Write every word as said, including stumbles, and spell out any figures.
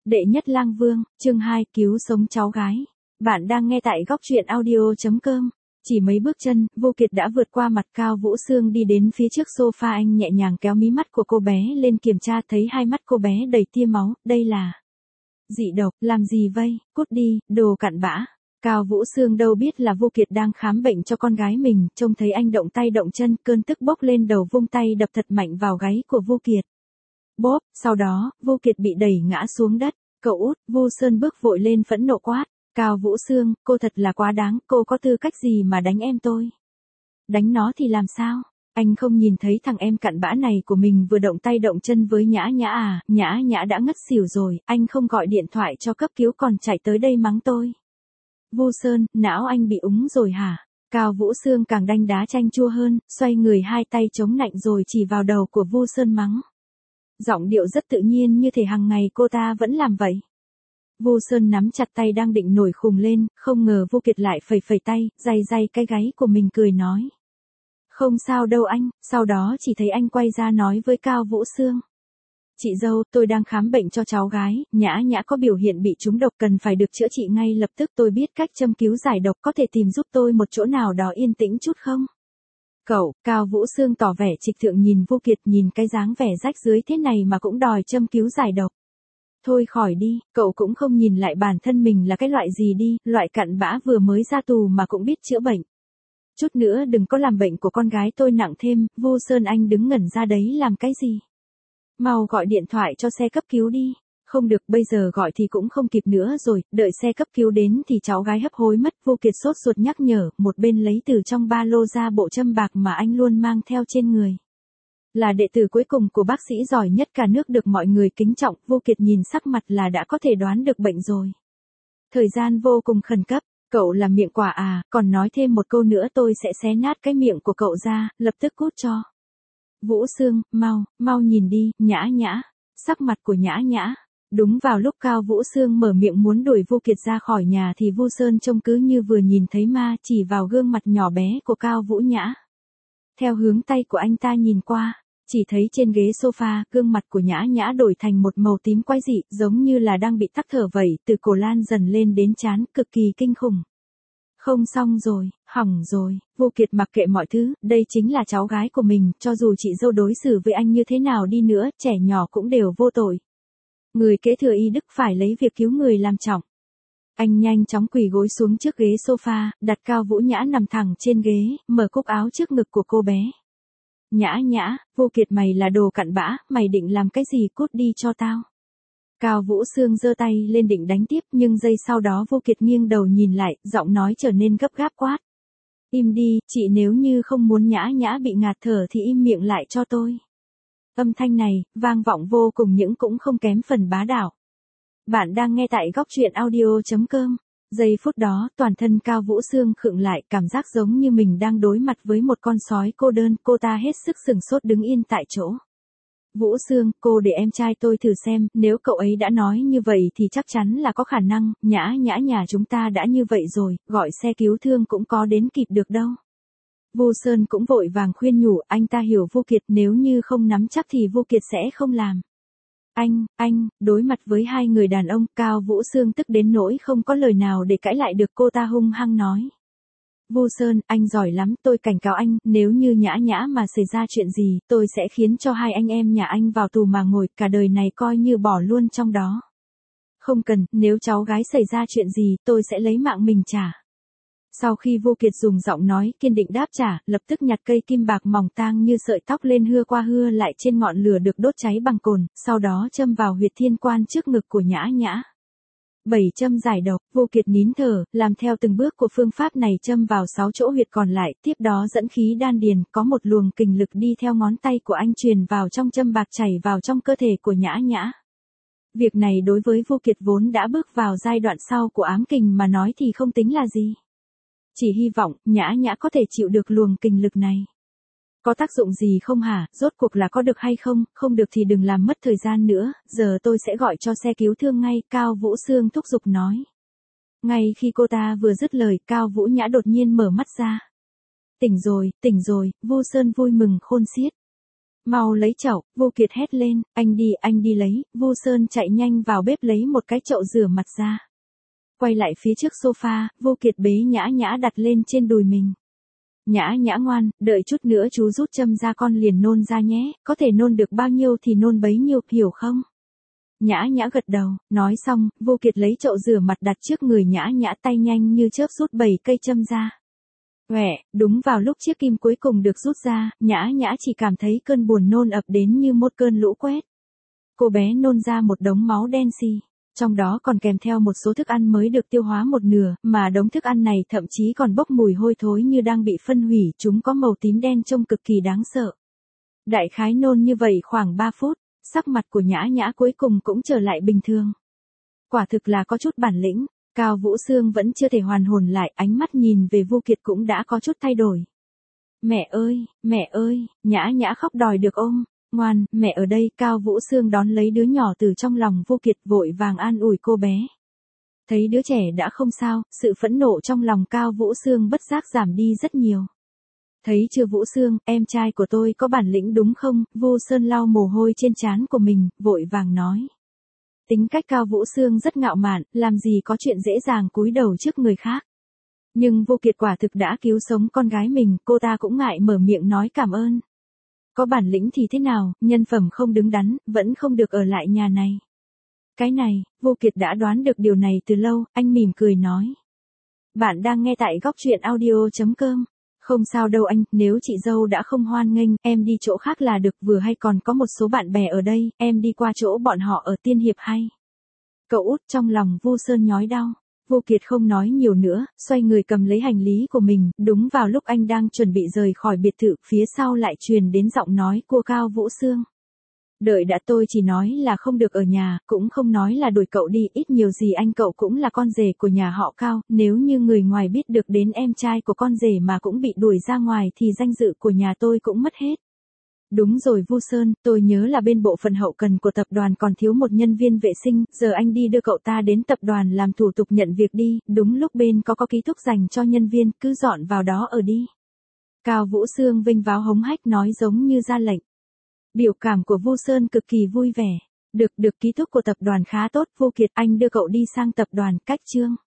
Đệ nhất lang vương, chương hai, cứu sống cháu gái. Bạn đang nghe tại góc truyện audio.com. Chỉ mấy bước chân, Vô Kiệt đã vượt qua mặt Cao Vũ Sương đi đến phía trước sofa, anh nhẹ nhàng kéo mí mắt của cô bé lên kiểm tra, thấy hai mắt cô bé đầy tia máu, đây là dị độc, làm gì vây, cút đi, đồ cặn bã. Cao Vũ Sương đâu biết là Vô Kiệt đang khám bệnh cho con gái mình, trông thấy anh động tay động chân, cơn tức bốc lên đầu, vung tay đập thật mạnh vào gáy của Vô Kiệt. Bốp, sau đó, Vô Kiệt bị đẩy ngã xuống đất. Cậu út, Vu Sơn bước vội lên phẫn nộ quát. Cao Vũ Sương, cô thật là quá đáng, cô có tư cách gì mà đánh em tôi? Đánh nó thì làm sao? Anh không nhìn thấy thằng em cặn bã này của mình vừa động tay động chân với Nhã Nhã à? Nhã Nhã đã ngất xỉu rồi, anh không gọi điện thoại cho cấp cứu còn chạy tới đây mắng tôi. Vu Sơn, não anh bị úng rồi hả? Cao Vũ Sương càng đanh đá chanh chua hơn, xoay người hai tay chống nạnh rồi chỉ vào đầu của Vu Sơn mắng. Giọng điệu rất tự nhiên như thể hàng ngày cô ta vẫn làm vậy. Vu Sơn nắm chặt tay đang định nổi khùng lên, không ngờ Vô Kiệt lại phẩy phẩy tay, day day cái gáy của mình cười nói. Không sao đâu anh, sau đó chỉ thấy anh quay ra nói với Cao Vũ Sương. Chị dâu, tôi đang khám bệnh cho cháu gái, Nhã Nhã có biểu hiện bị trúng độc cần phải được chữa trị ngay lập tức, tôi biết cách châm cứu giải độc, có thể tìm giúp tôi một chỗ nào đó yên tĩnh chút không? Cậu, Cao Vũ Sương tỏ vẻ trịch thượng nhìn Vô Kiệt, nhìn cái dáng vẻ rách rưới thế này mà cũng đòi châm cứu giải độc. Thôi khỏi đi, cậu cũng không nhìn lại bản thân mình là cái loại gì đi, loại cặn bã vừa mới ra tù mà cũng biết chữa bệnh. Chút nữa đừng có làm bệnh của con gái tôi nặng thêm. Vu Sơn, anh đứng ngẩn ra đấy làm cái gì? Mau gọi điện thoại cho xe cấp cứu đi. Không được, bây giờ gọi thì cũng không kịp nữa rồi, đợi xe cấp cứu đến thì cháu gái hấp hối mất. Vô Kiệt sốt ruột nhắc nhở, một bên lấy từ trong ba lô ra bộ châm bạc mà anh luôn mang theo trên người. Là đệ tử cuối cùng của bác sĩ giỏi nhất cả nước được mọi người kính trọng, Vô Kiệt nhìn sắc mặt là đã có thể đoán được bệnh rồi. Thời gian vô cùng khẩn cấp, cậu làm miệng quả à, còn nói thêm một câu nữa tôi sẽ xé nát cái miệng của cậu ra, lập tức cút cho. Vũ Sương, mau, mau nhìn đi, Nhã Nhã, sắc mặt của Nhã Nhã. Đúng vào lúc Cao Vũ Sương mở miệng muốn đuổi Vô Kiệt ra khỏi nhà thì Vu Sơn trông cứ như vừa nhìn thấy ma, chỉ vào gương mặt nhỏ bé của Cao Vũ Nhã. Theo hướng tay của anh ta nhìn qua, chỉ thấy trên ghế sofa, gương mặt của Nhã Nhã đổi thành một màu tím quái dị, giống như là đang bị tắc thở vậy, từ cổ lan dần lên đến trán, cực kỳ kinh khủng. Không xong rồi, hỏng rồi, Vô Kiệt mặc kệ mọi thứ, đây chính là cháu gái của mình, cho dù chị dâu đối xử với anh như thế nào đi nữa, trẻ nhỏ cũng đều vô tội. Người kế thừa y đức phải lấy việc cứu người làm trọng. Anh nhanh chóng quỳ gối xuống trước ghế sofa, đặt Cao Vũ Nhã nằm thẳng trên ghế, mở cúc áo trước ngực của cô bé. Nhã Nhã, Vô Kiệt mày là đồ cặn bã, mày định làm cái gì, cút đi cho tao. Cao Vũ Sương giơ tay lên định đánh tiếp nhưng giây sau đó Vô Kiệt nghiêng đầu nhìn lại, giọng nói trở nên gấp gáp quát. Im đi, chị nếu như không muốn Nhã Nhã bị ngạt thở thì im miệng lại cho tôi. Âm thanh này, vang vọng vô cùng những cũng không kém phần bá đạo. Bạn đang nghe tại góc truyện audio.com. Giây phút đó, toàn thân Cao Vũ Sương khựng lại, cảm giác giống như mình đang đối mặt với một con sói cô đơn, cô ta hết sức sừng sốt đứng yên tại chỗ. Vũ Sương, cô để em trai tôi thử xem, nếu cậu ấy đã nói như vậy thì chắc chắn là có khả năng, Nhã Nhã nhà chúng ta đã như vậy rồi, gọi xe cứu thương cũng có đến kịp được đâu. Vu Sơn cũng vội vàng khuyên nhủ, anh ta hiểu Vô Kiệt, nếu như không nắm chắc thì Vô Kiệt sẽ không làm. Anh, anh, đối mặt với hai người đàn ông, Cao Vũ Sương tức đến nỗi không có lời nào để cãi lại được, cô ta hung hăng nói. Vu Sơn, anh giỏi lắm, tôi cảnh cáo anh, nếu như Nhã Nhã mà xảy ra chuyện gì, tôi sẽ khiến cho hai anh em nhà anh vào tù mà ngồi, cả đời này coi như bỏ luôn trong đó. Không cần, nếu cháu gái xảy ra chuyện gì, tôi sẽ lấy mạng mình trả. Sau khi Vô Kiệt dùng giọng nói kiên định đáp trả, lập tức nhặt cây kim bạc mỏng tang như sợi tóc lên hưa qua hưa lại trên ngọn lửa được đốt cháy bằng cồn, sau đó châm vào huyệt thiên quan trước ngực của Nhã Nhã. Bảy châm giải độc, Vô Kiệt nín thở, làm theo từng bước của phương pháp này châm vào sáu chỗ huyệt còn lại, tiếp đó dẫn khí đan điền, có một luồng kình lực đi theo ngón tay của anh truyền vào trong châm bạc chảy vào trong cơ thể của Nhã Nhã. Việc này đối với Vô Kiệt vốn đã bước vào giai đoạn sau của ám kình mà nói thì không tính là gì. Chỉ hy vọng, Nhã Nhã có thể chịu được luồng kình lực này. Có tác dụng gì không hả, rốt cuộc là có được hay không, không được thì đừng làm mất thời gian nữa, giờ tôi sẽ gọi cho xe cứu thương ngay, Cao Vũ Sương thúc giục nói. Ngay khi cô ta vừa dứt lời, Cao Vũ Nhã đột nhiên mở mắt ra. Tỉnh rồi, tỉnh rồi, Vu Sơn vui mừng khôn xiết. Mau lấy chậu, Vu Kiệt hét lên, anh đi, anh đi lấy, Vu Sơn chạy nhanh vào bếp lấy một cái chậu rửa mặt ra. Quay lại phía trước sofa, Vu Kiệt bế Nhã Nhã đặt lên trên đùi mình. Nhã Nhã ngoan, đợi chút nữa chú rút châm ra con liền nôn ra nhé, có thể nôn được bao nhiêu thì nôn bấy nhiêu, hiểu không? Nhã Nhã gật đầu, nói xong, Vu Kiệt lấy chậu rửa mặt đặt trước người Nhã Nhã, tay nhanh như chớp rút bảy cây châm ra. Quẹ, đúng vào lúc chiếc kim cuối cùng được rút ra, Nhã Nhã chỉ cảm thấy cơn buồn nôn ập đến như một cơn lũ quét. Cô bé nôn ra một đống máu đen xì, trong đó còn kèm theo một số thức ăn mới được tiêu hóa một nửa, mà đống thức ăn này thậm chí còn bốc mùi hôi thối như đang bị phân hủy, chúng có màu tím đen trông cực kỳ đáng sợ. Đại khái nôn như vậy khoảng ba phút, sắc mặt của Nhã Nhã cuối cùng cũng trở lại bình thường. Quả thực là có chút bản lĩnh. Cao Vũ Sương vẫn chưa thể hoàn hồn lại, ánh mắt nhìn về Vu Kiệt cũng đã có chút thay đổi. Mẹ ơi, mẹ ơi, Nhã Nhã khóc đòi được ôm. Ngoan, mẹ ở đây. Cao Vũ Sương đón lấy đứa nhỏ từ trong lòng Vu Kiệt, vội vàng an ủi cô bé. Thấy đứa trẻ đã không sao, sự phẫn nộ trong lòng Cao Vũ Sương bất giác giảm đi rất nhiều. Thấy chưa Vũ Sương, em trai của tôi có bản lĩnh đúng không? Vu Sơn lau mồ hôi trên trán của mình, vội vàng nói. Tính cách Cao Vũ Sương rất ngạo mạn, làm gì có chuyện dễ dàng cúi đầu trước người khác. Nhưng Vu Kiệt quả thực đã cứu sống con gái mình, cô ta cũng ngại mở miệng nói cảm ơn. Có bản lĩnh thì thế nào, nhân phẩm không đứng đắn, vẫn không được ở lại nhà này. Cái này, Vu Kiệt đã đoán được điều này từ lâu, anh mỉm cười nói. Bạn đang nghe tại góc truyện audio chấm com. Không sao đâu anh, nếu chị dâu đã không hoan nghênh, em đi chỗ khác là được, vừa hay còn có một số bạn bè ở đây, em đi qua chỗ bọn họ ở Tiên Hiệp hay. Cậu út, trong lòng Vu Sơn nhói đau. Vu Kiệt không nói nhiều nữa, xoay người cầm lấy hành lý của mình, đúng vào lúc anh đang chuẩn bị rời khỏi biệt thự, phía sau lại truyền đến giọng nói của Cao Vũ Sương. Đợi đã, tôi chỉ nói là không được ở nhà, cũng không nói là đuổi cậu đi, ít nhiều gì anh cậu cũng là con rể của nhà họ Cao, nếu như người ngoài biết được đến em trai của con rể mà cũng bị đuổi ra ngoài thì danh dự của nhà tôi cũng mất hết. Đúng rồi Vu Sơn, tôi nhớ là bên bộ phận hậu cần của tập đoàn còn thiếu một nhân viên vệ sinh, giờ anh đi đưa cậu ta đến tập đoàn làm thủ tục nhận việc đi, đúng lúc bên có có ký túc dành cho nhân viên, cứ dọn vào đó ở đi. Cao Vũ Sương vinh váo hống hách nói giống như ra lệnh. Biểu cảm của Vu Sơn cực kỳ vui vẻ. Được, được, ký túc của tập đoàn khá tốt, Vu Kiệt, anh đưa cậu đi sang tập đoàn, cách chương.